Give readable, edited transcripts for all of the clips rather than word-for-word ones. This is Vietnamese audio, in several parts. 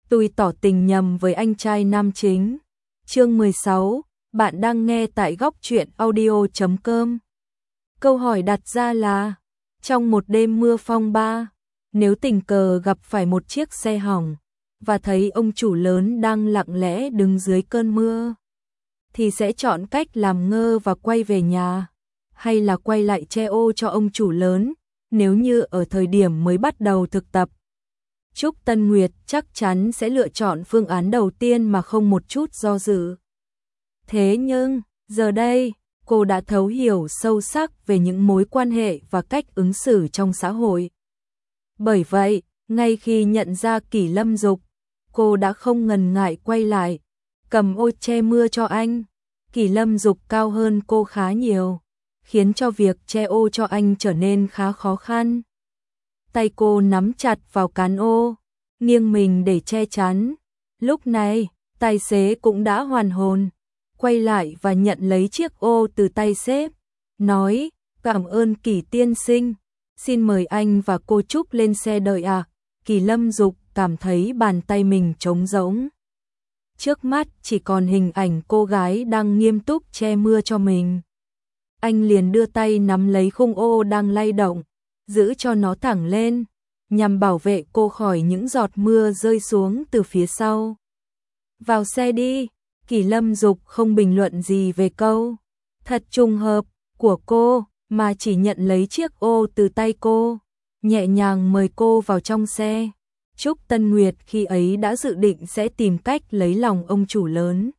tôi tỏ tình nhầm với anh trai nam chính. Chương 16, bạn đang nghe tại góc truyện audio.com. Câu hỏi đặt ra là, trong một đêm mưa phong ba, nếu tình cờ gặp phải một chiếc xe hỏng, và thấy ông chủ lớn đang lặng lẽ đứng dưới cơn mưa, thì sẽ chọn cách làm ngơ và quay về nhà, hay là quay lại che ô cho ông chủ lớn, nếu như ở thời điểm mới bắt đầu thực tập. Trúc Tân Nguyệt chắc chắn sẽ lựa chọn phương án đầu tiên mà không một chút do dự. Thế nhưng, giờ đây, cô đã thấu hiểu sâu sắc về những mối quan hệ và cách ứng xử trong xã hội. Bởi vậy, ngay khi nhận ra Kỷ Lâm Dục, cô đã không ngần ngại quay lại, cầm ô che mưa cho anh. Kỷ Lâm Dục cao hơn cô khá nhiều, khiến cho việc che ô cho anh trở nên khá khó khăn. Tay cô nắm chặt vào cán ô, nghiêng mình để che chắn. Lúc này, tài xế cũng đã hoàn hồn, quay lại và nhận lấy chiếc ô từ tay sếp, nói, cảm ơn Kỷ tiên sinh, xin mời anh và cô Trúc lên xe đợi ạ. Kỷ Lâm Dục cảm thấy bàn tay mình trống rỗng. Trước mắt chỉ còn hình ảnh cô gái đang nghiêm túc che mưa cho mình. Anh liền đưa tay nắm lấy khung ô đang lay động, giữ cho nó thẳng lên, nhằm bảo vệ cô khỏi những giọt mưa rơi xuống từ phía sau. Vào xe đi. Kỷ Lâm Dục không bình luận gì về câu thật trùng hợp của cô, mà chỉ nhận lấy chiếc ô từ tay cô, nhẹ nhàng mời cô vào trong xe. Trúc Tân Nguyệt khi ấy đã dự định sẽ tìm cách lấy lòng ông chủ lớn.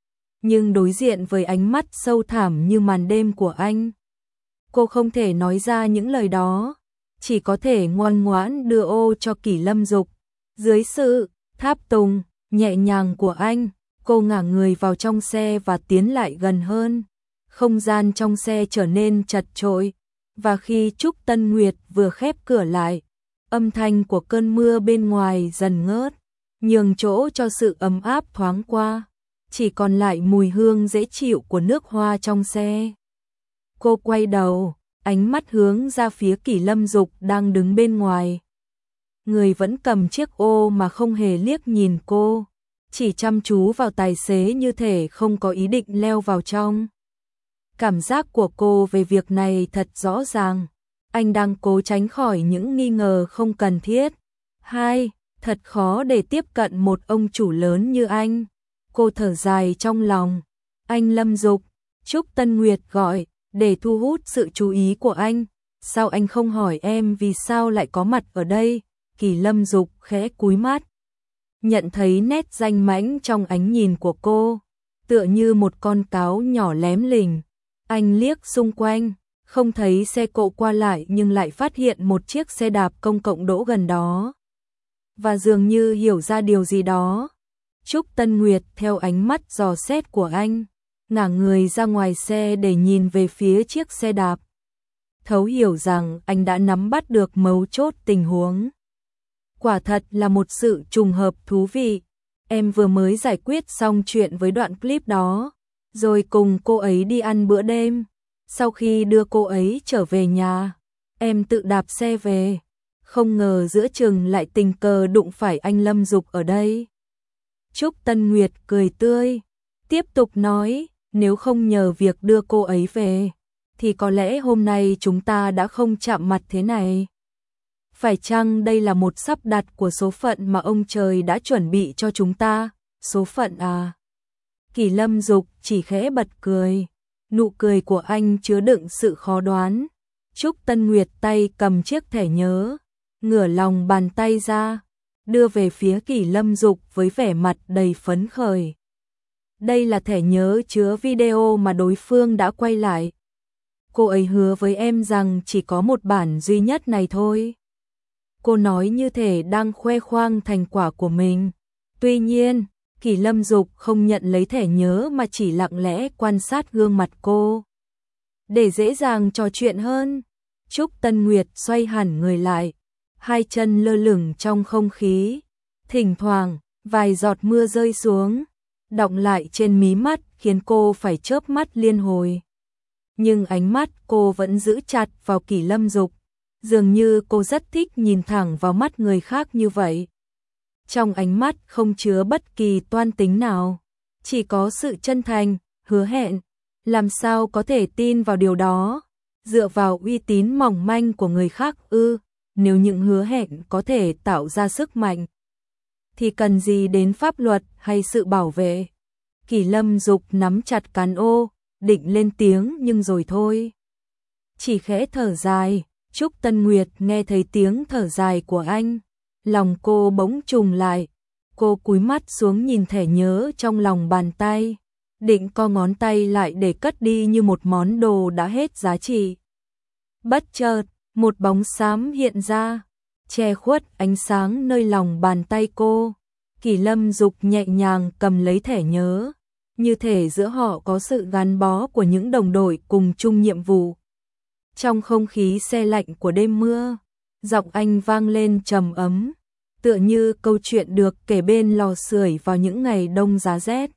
Nhưng đối diện với ánh mắt sâu thẳm như màn đêm của anh, cô không thể nói ra những lời đó, chỉ có thể ngoan ngoãn đưa ô cho Kỷ Lâm Dục. Dưới sự tháp tùng nhẹ nhàng của anh, cô ngả người vào trong xe và tiến lại gần hơn. Không gian trong xe trở nên chật chội, và khi Trúc Tân Nguyệt vừa khép cửa lại, âm thanh của cơn mưa bên ngoài dần ngớt, nhường chỗ cho sự ấm áp thoáng qua, chỉ còn lại mùi hương dễ chịu của nước hoa trong xe. Cô quay đầu, ánh mắt hướng ra phía Kỷ Lâm Dục đang đứng bên ngoài. Người vẫn cầm chiếc ô mà không hề liếc nhìn cô, chỉ chăm chú vào tài xế như thể không có ý định leo vào trong. Cảm giác của cô về việc này thật rõ ràng, anh đang cố tránh khỏi những nghi ngờ không cần thiết. Thật khó để tiếp cận một ông chủ lớn như anh. Cô thở dài trong lòng. Anh Lâm Dục, Trúc Tân Nguyệt gọi, để thu hút sự chú ý của anh. Sao anh không hỏi em vì sao lại có mặt ở đây? Kỷ Lâm Dục khẽ cúi mắt, nhận thấy nét danh mãnh trong ánh nhìn của cô, tựa như một con cáo nhỏ lém lỉnh. Anh liếc xung quanh, không thấy xe cộ qua lại nhưng lại phát hiện một chiếc xe đạp công cộng đỗ gần đó. Và dường như hiểu ra điều gì đó, Trúc Tân Nguyệt theo ánh mắt dò xét của anh, ngả người ra ngoài xe để nhìn về phía chiếc xe đạp. Thấu hiểu rằng anh đã nắm bắt được mấu chốt tình huống. Quả thật là một sự trùng hợp thú vị. Em vừa mới giải quyết xong chuyện với đoạn clip đó, rồi cùng cô ấy đi ăn bữa đêm. Sau khi đưa cô ấy trở về nhà, em tự đạp xe về. Không ngờ giữa chừng lại tình cờ đụng phải anh Lâm Dục ở đây. Trúc Tân Nguyệt cười tươi, tiếp tục nói, nếu không nhờ việc đưa cô ấy về, thì có lẽ hôm nay chúng ta đã không chạm mặt thế này. Phải chăng đây là một sắp đặt của số phận mà ông trời đã chuẩn bị cho chúng ta? Số phận à? Kỷ Lâm Dục chỉ khẽ bật cười. Nụ cười của anh chứa đựng sự khó đoán. Trúc Tân Nguyệt tay cầm chiếc thẻ nhớ, ngửa lòng bàn tay ra, đưa về phía Kỷ Lâm Dục với vẻ mặt đầy phấn khởi. Đây là thẻ nhớ chứa video mà đối phương đã quay lại. Cô ấy hứa với em rằng chỉ có một bản duy nhất này thôi. Cô nói như thể đang khoe khoang thành quả của mình. Tuy nhiên, Kỷ Lâm Dục không nhận lấy thẻ nhớ mà chỉ lặng lẽ quan sát gương mặt cô. Để dễ dàng trò chuyện hơn, Trúc Tân Nguyệt xoay hẳn người lại, hai chân lơ lửng trong không khí. Thỉnh thoảng, vài giọt mưa rơi xuống, đọng lại trên mí mắt khiến cô phải chớp mắt liên hồi. Nhưng ánh mắt cô vẫn giữ chặt vào Kỷ Lâm Dục. Dường như cô rất thích nhìn thẳng vào mắt người khác như vậy. trong ánh mắt không chứa bất kỳ toan tính nào, chỉ có sự chân thành, hứa hẹn. Làm sao có thể tin vào điều đó? Dựa vào uy tín mỏng manh của người khác ư? Nếu những hứa hẹn có thể tạo ra sức mạnh, thì cần gì đến pháp luật hay sự bảo vệ? Kỳ Lâm Dục nắm chặt cán ô, định lên tiếng nhưng rồi thôi. Chỉ khẽ thở dài. Trúc Tân Nguyệt nghe thấy tiếng thở dài của anh, lòng cô bỗng trùng lại. Cô cúi mắt xuống nhìn thẻ nhớ trong lòng bàn tay, định co ngón tay lại để cất đi như một món đồ đã hết giá trị. Bất chợt, một bóng xám hiện ra, che khuất ánh sáng nơi lòng bàn tay cô. Kỳ Lâm Dục nhẹ nhàng cầm lấy thẻ nhớ, như thể giữa họ có sự gắn bó của những đồng đội cùng chung nhiệm vụ. Trong không khí se lạnh của đêm mưa, giọng anh vang lên trầm ấm, tựa như câu chuyện được kể bên lò sưởi vào những ngày đông giá rét.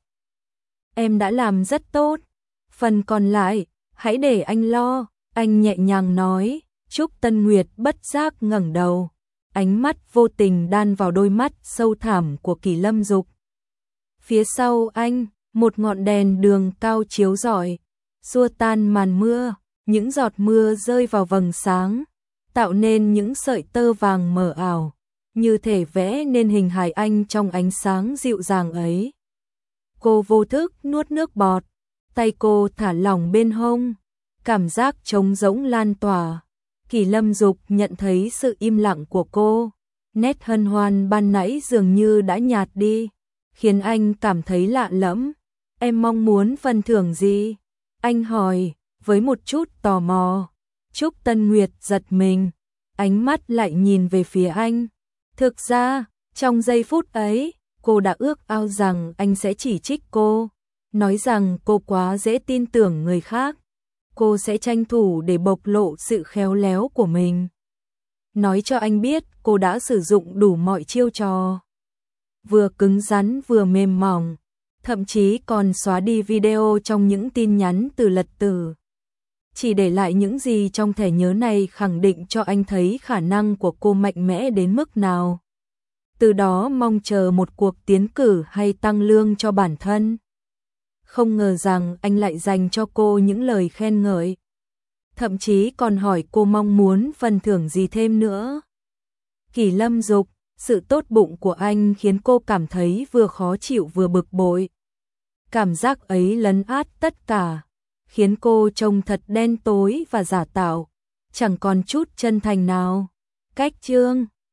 Em đã làm rất tốt, phần còn lại, hãy để anh lo, anh nhẹ nhàng nói. Trúc Tân Nguyệt bất giác ngẩng đầu, ánh mắt vô tình đan vào đôi mắt sâu thẳm của Kỳ Lâm Dục. Phía sau anh, một ngọn đèn đường cao chiếu rọi, xua tan màn mưa, những giọt mưa rơi vào vầng sáng, tạo nên những sợi tơ vàng mờ ảo, như thể vẽ nên hình hài anh trong ánh sáng dịu dàng ấy. Cô vô thức nuốt nước bọt, tay cô thả lỏng bên hông, cảm giác trống rỗng lan tỏa. Kỳ Lâm Dục nhận thấy sự im lặng của cô, nét hân hoan ban nãy dường như đã nhạt đi, khiến anh cảm thấy lạ lẫm. Em mong muốn phần thưởng gì? Anh hỏi, với một chút tò mò. Trúc Tân Nguyệt giật mình, ánh mắt lại nhìn về phía anh. Thực ra, trong giây phút ấy, cô đã ước ao rằng anh sẽ chỉ trích cô, nói rằng cô quá dễ tin tưởng người khác. Cô sẽ tranh thủ để bộc lộ sự khéo léo của mình, nói cho anh biết cô đã sử dụng đủ mọi chiêu trò, vừa cứng rắn vừa mềm mỏng, thậm chí còn xóa đi video trong những tin nhắn từ Lật Tử. Chỉ để lại những gì trong thẻ nhớ này khẳng định cho anh thấy khả năng của cô mạnh mẽ đến mức nào. Từ đó mong chờ một cuộc tiến cử hay tăng lương cho bản thân. Không ngờ rằng anh lại dành cho cô những lời khen ngợi, thậm chí còn hỏi cô mong muốn phần thưởng gì thêm nữa. Kỳ Lâm Dục, sự tốt bụng của anh khiến cô cảm thấy vừa khó chịu vừa bực bội. Cảm giác ấy lấn át tất cả, khiến cô trông thật đen tối và giả tạo, chẳng còn chút chân thành nào. Cách chương